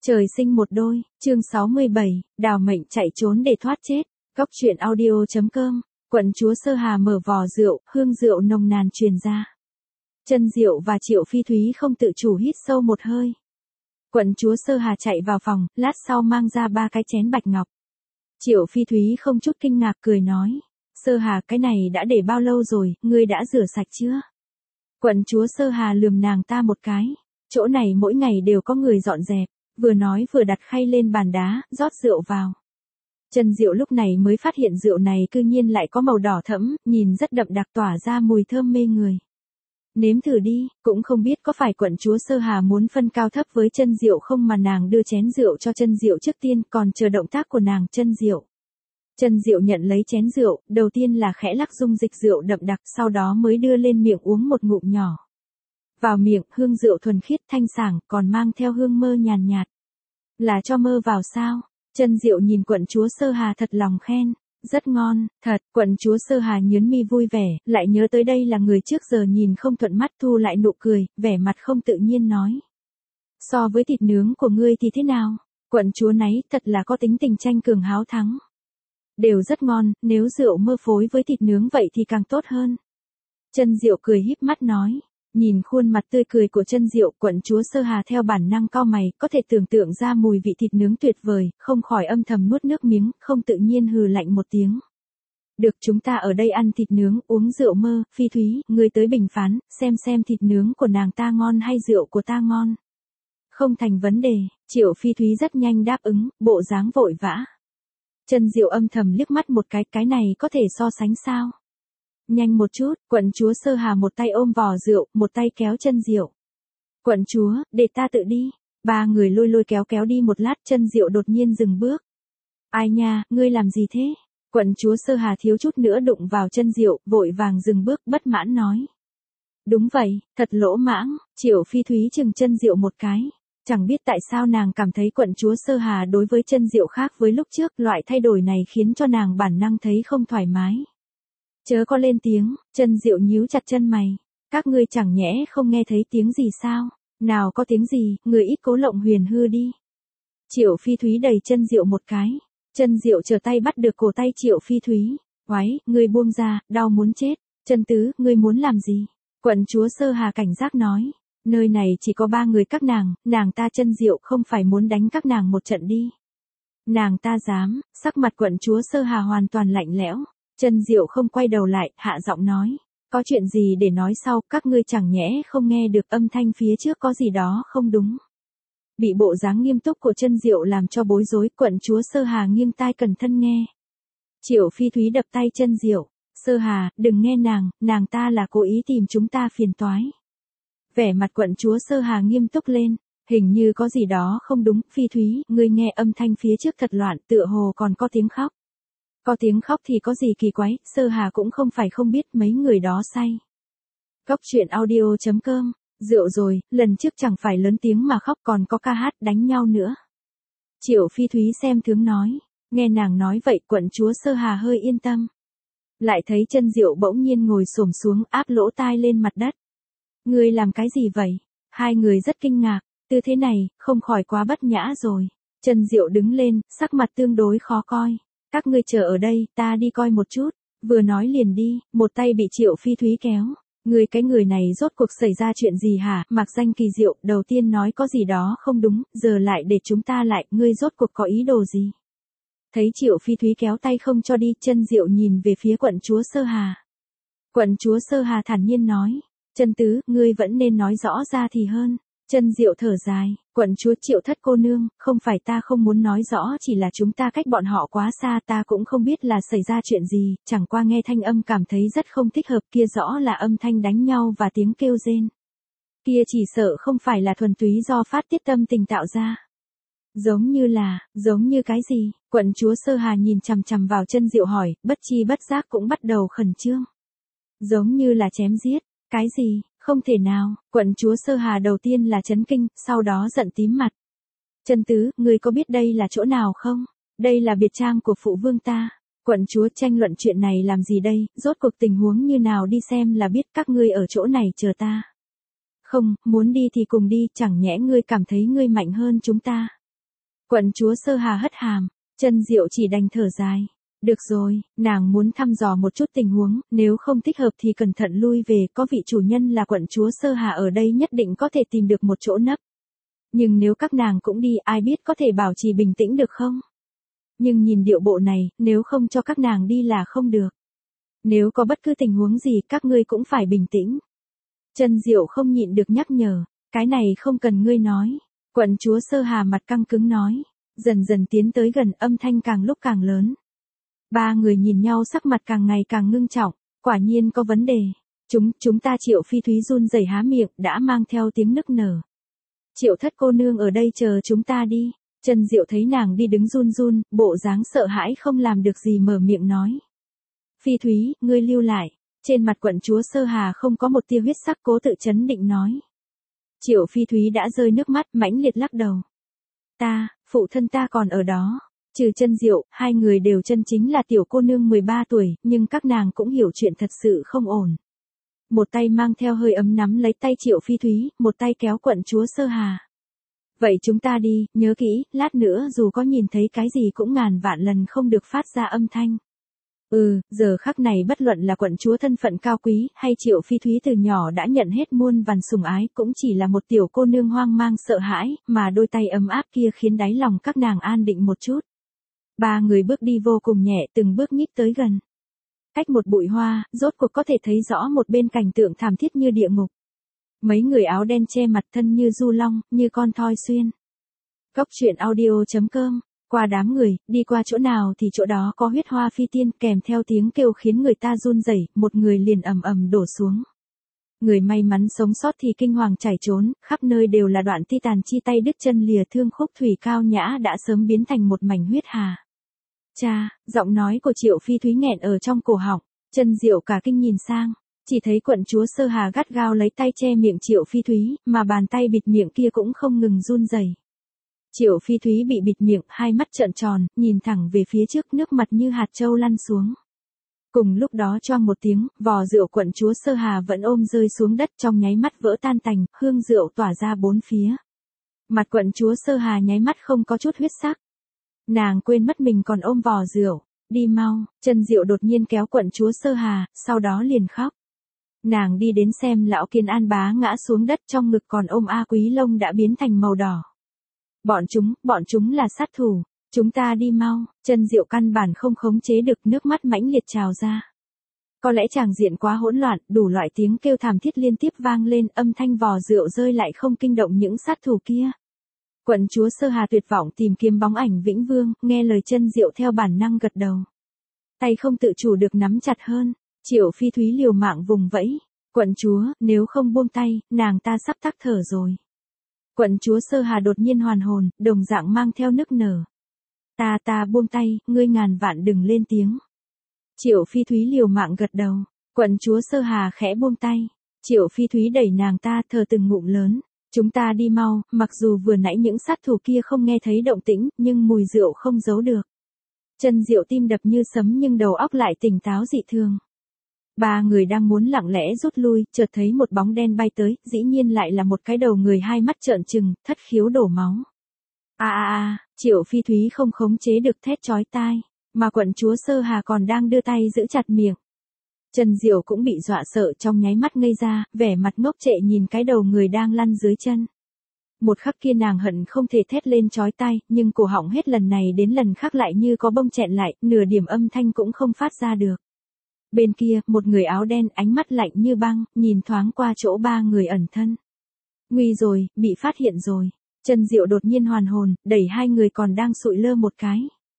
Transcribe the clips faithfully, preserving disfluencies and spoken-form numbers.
Trời sinh một đôi, chương sáu mươi bảy, đào mệnh chạy trốn để thoát chết. Góc truyện audio chấm com, quận chúa Sơ Hà mở vò rượu, hương rượu nồng nàn truyền ra. Chân Diệu và Triệu Phi Thúy không tự chủ hít sâu một hơi. Quận chúa Sơ Hà chạy vào phòng, lát sau mang ra ba cái chén bạch ngọc. Triệu Phi Thúy không chút kinh ngạc cười nói, Sơ Hà, cái này đã để bao lâu rồi, ngươi đã rửa sạch chưa? Quận chúa Sơ Hà lườm nàng ta một cái, chỗ này mỗi ngày đều có người dọn dẹp, vừa nói vừa đặt khay lên bàn đá, rót rượu vào. Chân Diệu lúc này mới phát hiện rượu này cư nhiên lại có màu đỏ thẫm, nhìn rất đậm đặc tỏa ra mùi thơm mê người. Nếm thử đi, cũng không biết có phải quận chúa Sơ Hà muốn phân cao thấp với Chân Diệu không mà nàng đưa chén rượu cho Chân Diệu trước tiên, còn chờ động tác của nàng. Chân Diệu. Chân Diệu nhận lấy chén rượu, đầu tiên là khẽ lắc dung dịch rượu đậm đặc, sau đó mới đưa lên miệng uống một ngụm nhỏ. Vào miệng, hương rượu thuần khiết thanh sảng, còn mang theo hương mơ nhàn nhạt. Là cho mơ vào sao? Chân Diệu nhìn quận chúa Sơ Hà thật lòng khen. Rất ngon, thật. Quận chúa Sơ Hà nhướng mi vui vẻ, lại nhớ tới đây là người trước giờ nhìn không thuận mắt, thu lại nụ cười, vẻ mặt không tự nhiên nói. So với thịt nướng của ngươi thì thế nào? Quận chúa náy thật là có tính tình tranh cường háo thắng. Đều rất ngon, nếu rượu mơ phối với thịt nướng vậy thì càng tốt hơn. Chân Diệu cười híp mắt nói. Nhìn khuôn mặt tươi cười của Chân Diệu, quận chúa Sơ Hà theo bản năng cau mày, có thể tưởng tượng ra mùi vị thịt nướng tuyệt vời, không khỏi âm thầm nuốt nước miếng, không tự nhiên hừ lạnh một tiếng. Được, chúng ta ở đây ăn thịt nướng, uống rượu mơ. Phi Thúy, ngươi tới bình phán, xem xem thịt nướng của nàng ta ngon hay rượu của ta ngon. Không thành vấn đề. Triệu Phi Thúy rất nhanh đáp ứng, bộ dáng vội vã. Chân Diệu âm thầm liếc mắt một cái, cái này có thể so sánh sao? Nhanh một chút, quận chúa Sơ Hà một tay ôm vò rượu, một tay kéo Chân Diệu. Quận chúa, để ta tự đi. Ba người lôi lôi kéo kéo đi một lát, Chân Diệu đột nhiên dừng bước. Ai nha, ngươi làm gì thế? Quận chúa Sơ Hà thiếu chút nữa đụng vào Chân Diệu, vội vàng dừng bước, bất mãn nói. Đúng vậy, thật lỗ mãng. Triệu Phi Thúy chừng Chân Diệu một cái. Chẳng biết tại sao nàng cảm thấy quận chúa Sơ Hà đối với Chân Diệu khác với lúc trước, loại thay đổi này khiến cho nàng bản năng thấy không thoải mái. Chớ có lên tiếng. Chân Diệu nhíu chặt chân mày. Các ngươi chẳng nhẽ không nghe thấy tiếng gì sao? Nào có tiếng gì, người ít cố lộng huyền hư đi. Triệu Phi Thúy đẩy Chân Diệu một cái. Chân Diệu trở tay bắt được cổ tay Triệu Phi Thúy. Oái, ngươi buông ra, đau muốn chết. Chân tứ, ngươi muốn làm gì? Quận chúa Sơ Hà cảnh giác nói. Nơi này chỉ có ba người các nàng, nàng ta Chân Diệu không phải muốn đánh các nàng một trận đi. Nàng ta dám. Sắc mặt quận chúa Sơ Hà hoàn toàn lạnh lẽo. Chân Diệu không quay đầu lại, hạ giọng nói. Có chuyện gì để nói sau, các ngươi chẳng nhẽ không nghe được âm thanh phía trước có gì đó không đúng. Bị bộ dáng nghiêm túc của Chân Diệu làm cho bối rối, quận chúa Sơ Hà nghiêng tai cẩn thận nghe. Triệu Phi Thúy đập tay Chân Diệu. Sơ Hà, đừng nghe nàng, nàng ta là cố ý tìm chúng ta phiền toái. Vẻ mặt quận chúa Sơ Hà nghiêm túc lên. Hình như có gì đó không đúng. Phi Thúy, ngươi nghe âm thanh phía trước thật loạn, tựa hồ còn có tiếng khóc. Có tiếng khóc thì có gì kỳ quái, Sơ Hà cũng không phải không biết mấy người đó say. Góc truyện audio chấm com, rượu rồi, lần trước chẳng phải lớn tiếng mà khóc còn có ca hát đánh nhau nữa. Triệu Phi Thúy xem tướng nói, nghe nàng nói vậy quận chúa Sơ Hà hơi yên tâm. Lại thấy Chân Diệu bỗng nhiên ngồi xổm xuống áp lỗ tai lên mặt đất. Ngươi làm cái gì vậy? Hai người rất kinh ngạc, tư thế này, không khỏi quá bất nhã rồi. Chân Diệu đứng lên, sắc mặt tương đối khó coi. Các ngươi chờ ở đây, ta đi coi một chút. Vừa nói liền đi, một tay bị Triệu Phi Thúy kéo. Ngươi cái người này rốt cuộc xảy ra chuyện gì hả? Mạc danh kỳ diệu, đầu tiên nói có gì đó không đúng, giờ lại để chúng ta lại, ngươi rốt cuộc có ý đồ gì? Thấy Triệu Phi Thúy kéo tay không cho đi, Chân Diệu nhìn về phía quận chúa Sơ Hà. Quận chúa Sơ Hà thản nhiên nói. Chân tứ, ngươi vẫn nên nói rõ ra thì hơn. Chân Diệu thở dài, quận chúa Triệu thất cô nương, không phải ta không muốn nói rõ, chỉ là chúng ta cách bọn họ quá xa, ta cũng không biết là xảy ra chuyện gì, chẳng qua nghe thanh âm cảm thấy rất không thích hợp, kia rõ là âm thanh đánh nhau và tiếng kêu rên. Kia chỉ sợ không phải là thuần túy do phát tiết tâm tình tạo ra. Giống như là, giống như cái gì? Quận chúa Sơ Hà nhìn chằm chằm vào Chân Diệu hỏi, bất chi bất giác cũng bắt đầu khẩn trương. Giống như là chém giết, cái gì? Không thể nào. Quận chúa Sơ Hà đầu tiên là chấn kinh, sau đó giận tím mặt. Chân tứ, ngươi có biết đây là chỗ nào không? Đây là biệt trang của phụ vương ta. Quận chúa tranh luận chuyện này làm gì đây, rốt cuộc tình huống như nào đi xem là biết, các ngươi ở chỗ này chờ ta. Không, muốn đi thì cùng đi, chẳng nhẽ ngươi cảm thấy ngươi mạnh hơn chúng ta. Quận chúa Sơ Hà hất hàm, Chân Diệu chỉ đành thở dài. Được rồi, nàng muốn thăm dò một chút tình huống, nếu không thích hợp thì cẩn thận lui về, có vị chủ nhân là quận chúa Sơ Hà ở đây nhất định có thể tìm được một chỗ nấp. Nhưng nếu các nàng cũng đi, ai biết có thể bảo trì bình tĩnh được không? Nhưng nhìn điệu bộ này, nếu không cho các nàng đi là không được. Nếu có bất cứ tình huống gì, các ngươi cũng phải bình tĩnh. Chân Diệu không nhịn được nhắc nhở, cái này không cần ngươi nói. Quận chúa Sơ Hà mặt căng cứng nói, dần dần tiến tới gần, âm thanh càng lúc càng lớn. Ba người nhìn nhau sắc mặt càng ngày càng ngưng trọng, quả nhiên có vấn đề. Chúng, chúng ta Triệu Phi Thúy run rẩy há miệng, đã mang theo tiếng nức nở. Triệu thất cô nương ở đây chờ chúng ta đi. Chân Diệu thấy nàng đi đứng run run, bộ dáng sợ hãi không làm được gì mở miệng nói. Phi Thúy, ngươi lưu lại. Trên mặt quận chúa Sơ Hà không có một tia huyết sắc, cố tự chấn định nói. Triệu Phi Thúy đã rơi nước mắt, mãnh liệt lắc đầu. Ta, phụ thân ta còn ở đó. Trừ Chân Diệu, hai người đều chân chính là tiểu cô nương mười ba tuổi, nhưng các nàng cũng hiểu chuyện thật sự không ổn. Một tay mang theo hơi ấm nắm lấy tay Triệu Phi Thúy, một tay kéo quận chúa Sơ Hà. Vậy chúng ta đi, nhớ kỹ, lát nữa dù có nhìn thấy cái gì cũng ngàn vạn lần không được phát ra âm thanh. Ừ, giờ khắc này bất luận là quận chúa thân phận cao quý, hay Triệu Phi Thúy từ nhỏ đã nhận hết muôn vàn sủng ái, cũng chỉ là một tiểu cô nương hoang mang sợ hãi, mà đôi tay ấm áp kia khiến đáy lòng các nàng an định một chút. Ba người bước đi vô cùng nhẹ, từng bước nhích tới gần. Cách một bụi hoa, rốt cuộc có thể thấy rõ một bên cảnh tượng thảm thiết như địa ngục. Mấy người áo đen che mặt, thân như du long, như con thoi xuyên. Cốc truyện audio chấm com. Qua đám người, đi qua chỗ nào thì chỗ đó có huyết hoa phi tiên, kèm theo tiếng kêu khiến người ta run rẩy, một người liền ầm ầm đổ xuống. Người may mắn sống sót thì kinh hoàng chảy trốn, khắp nơi đều là đoạn ti tàn chi tay đứt chân lìa thương, khúc thủy cao nhã đã sớm biến thành một mảnh huyết hà. Cha, giọng nói của Triệu Phi Thúy nghẹn ở trong cổ họng. Chân Diệu cả kinh nhìn sang, chỉ thấy quận chúa Sơ Hà gắt gao lấy tay che miệng Triệu Phi Thúy, mà bàn tay bịt miệng kia cũng không ngừng run rẩy. Triệu Phi Thúy bị bịt miệng, hai mắt trợn tròn, nhìn thẳng về phía trước, nước mặt như hạt châu lăn xuống. Cùng lúc đó choang một tiếng, vò rượu quận chúa Sơ Hà vẫn ôm rơi xuống đất, trong nháy mắt vỡ tan tành, hương rượu tỏa ra bốn phía. Mặt quận chúa Sơ Hà nháy mắt không có chút huyết sắc. Nàng quên mất mình còn ôm vò rượu. Đi mau. Chân Diệu đột nhiên kéo quận chúa Sơ Hà, sau đó liền khóc. Nàng đi đến xem lão Kiên An bá ngã xuống đất, trong ngực còn ôm A Quý Lông đã biến thành màu đỏ. Bọn chúng, bọn chúng là sát thủ. Chúng ta đi mau. Chân Diệu căn bản không khống chế được, nước mắt mãnh liệt trào ra. Có lẽ tràng diện quá hỗn loạn, đủ loại tiếng kêu thảm thiết liên tiếp vang lên, âm thanh vò rượu rơi lại không kinh động những sát thủ kia. Quận chúa Sơ Hà tuyệt vọng tìm kiếm bóng ảnh Vĩnh Vương, nghe lời Chân Diệu theo bản năng gật đầu. Tay không tự chủ được nắm chặt hơn. Triệu Phi Thúy liều mạng vùng vẫy. Quận chúa, nếu không buông tay, nàng ta sắp tắc thở rồi. Quận chúa Sơ Hà đột nhiên hoàn hồn, đồng dạng mang theo nức nở. Ta ta buông tay, ngươi ngàn vạn đừng lên tiếng. Triệu Phi Thúy liều mạng gật đầu. Quận chúa Sơ Hà khẽ buông tay. Triệu Phi Thúy đẩy nàng ta thở từng ngụm lớn. Chúng ta đi mau, mặc dù vừa nãy những sát thủ kia không nghe thấy động tĩnh, nhưng mùi rượu không giấu được. Chân Diệu tim đập như sấm nhưng đầu óc lại tỉnh táo dị thường. Ba người đang muốn lặng lẽ rút lui, chợt thấy một bóng đen bay tới, dĩ nhiên lại là một cái đầu người hai mắt trợn trừng, thất khiếu đổ máu. A a a, Triệu Phi Thúy không khống chế được thét chói tai, mà quận chúa Sơ Hà còn đang đưa tay giữ chặt miệng. Chân Diệu cũng bị dọa sợ, trong nháy mắt ngây ra, vẻ mặt ngốc trệ nhìn cái đầu người đang lăn dưới chân. Một khắc kia nàng hận không thể thét lên chói tai, nhưng cổ họng hết lần này đến lần khác lại như có bông chẹn lại, nửa điểm âm thanh cũng không phát ra được. Bên kia, một người áo đen, ánh mắt lạnh như băng, nhìn thoáng qua chỗ ba người ẩn thân. Nguy rồi, bị phát hiện rồi. Chân Diệu đột nhiên hoàn hồn, đẩy hai người còn đang sụi lơ một cái.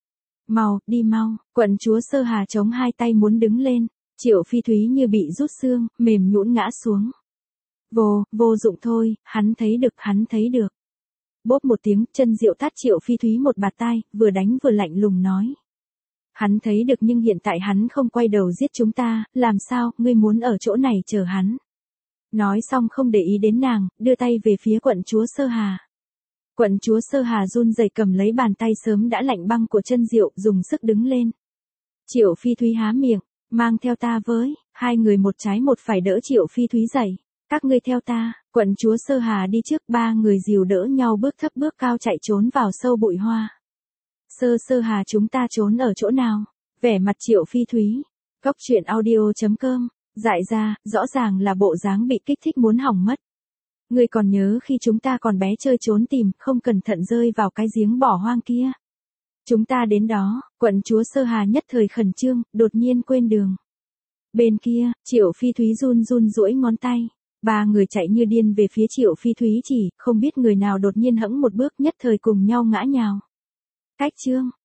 Mau, đi mau. Quận chúa Sơ Hà chống hai tay muốn đứng lên. Triệu Phi Thúy như bị rút xương, mềm nhũn ngã xuống. Vô, vô dụng thôi, hắn thấy được, hắn thấy được. Bốp một tiếng, Chân Diệu tát Triệu Phi Thúy một bạt tai, vừa đánh vừa lạnh lùng nói. Hắn thấy được nhưng hiện tại hắn không quay đầu giết chúng ta, làm sao, ngươi muốn ở chỗ này chờ hắn. Nói xong không để ý đến nàng, đưa tay về phía quận chúa Sơ Hà. Quận chúa Sơ Hà run rẩy cầm lấy bàn tay sớm đã lạnh băng của Chân Diệu, dùng sức đứng lên. Triệu Phi Thúy há miệng, mang theo ta với, hai người một trái một phải đỡ Triệu Phi Thúy dậy. Các ngươi theo ta, quận chúa Sơ Hà đi trước, ba người dìu đỡ nhau bước thấp bước cao chạy trốn vào sâu bụi hoa. Sơ Sơ Hà, chúng ta trốn ở chỗ nào? Vẻ mặt Triệu Phi Thúy. Cốc truyện audio chấm com. Dại ra, rõ ràng là bộ dáng bị kích thích muốn hỏng mất. Ngươi còn nhớ khi chúng ta còn bé chơi trốn tìm, không cẩn thận rơi vào cái giếng bỏ hoang kia. Chúng ta đến đó, quận chúa Sơ Hà nhất thời khẩn trương, đột nhiên quên đường. Bên kia, Triệu Phi Thúy run run duỗi ngón tay. Ba người chạy như điên về phía Triệu Phi Thúy, chỉ không biết người nào đột nhiên hẫng một bước, nhất thời cùng nhau ngã nhào. Cách chương